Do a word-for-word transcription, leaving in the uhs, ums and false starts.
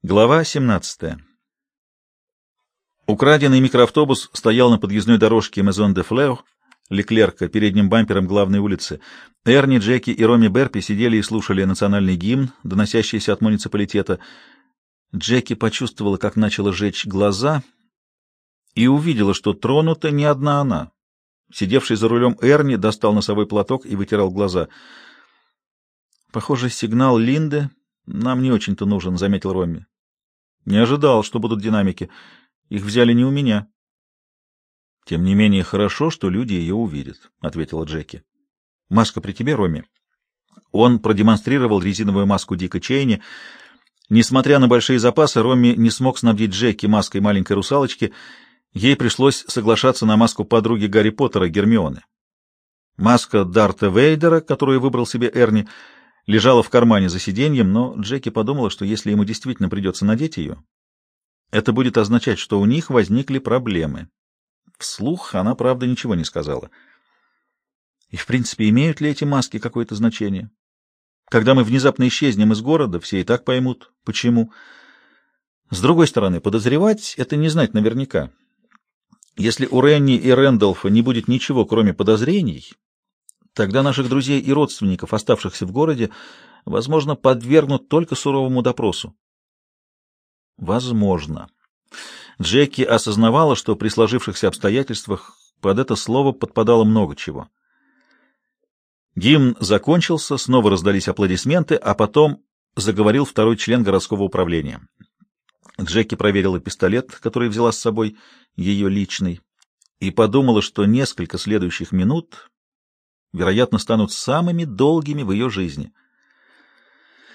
Глава семнадцатая. Украденный микроавтобус стоял на подъездной дорожке Мезон де Флео, Леклерка, передним бампером главной улицы. Эрни, Джеки и Роми Берпи сидели и слушали национальный гимн, доносящийся от муниципалитета. Джеки почувствовала, как начала жечь глаза, и увидела, что тронута не одна она. Сидевший за рулем Эрни достал носовой платок и вытирал глаза. «Похоже, сигнал Линды нам не очень-то нужен», — заметил Ромми. «Не ожидал, что будут динамики. Их взяли не у меня». «Тем не менее, хорошо, что люди ее увидят», — ответила Джеки. «Маска при тебе, Ромми?» Он продемонстрировал резиновую маску Дика Чейни. Несмотря на большие запасы, Ромми не смог снабдить Джеки маской маленькой русалочки. Ей пришлось соглашаться на маску подруги Гарри Поттера, Гермионы. Маска Дарта Вейдера, которую выбрал себе Эрни, лежала в кармане за сиденьем, но Джеки подумала, что если ему действительно придется надеть ее, это будет означать, что у них возникли проблемы. Вслух она, правда, ничего не сказала. И, в принципе, имеют ли эти маски какое-то значение? Когда мы внезапно исчезнем из города, все и так поймут, почему. С другой стороны, подозревать — это не знать наверняка. Если у Ренни и Рэндалфа не будет ничего, кроме подозрений, тогда наших друзей и родственников, оставшихся в городе, возможно, подвергнут только суровому допросу. Возможно. Джеки осознавала, что при сложившихся обстоятельствах под это слово подпадало много чего. Гимн закончился, снова раздались аплодисменты, а потом заговорил второй член городского управления. Джеки проверила пистолет, который взяла с собой, ее личный, и подумала, что несколько следующих минут, вероятно, станут самыми долгими в ее жизни.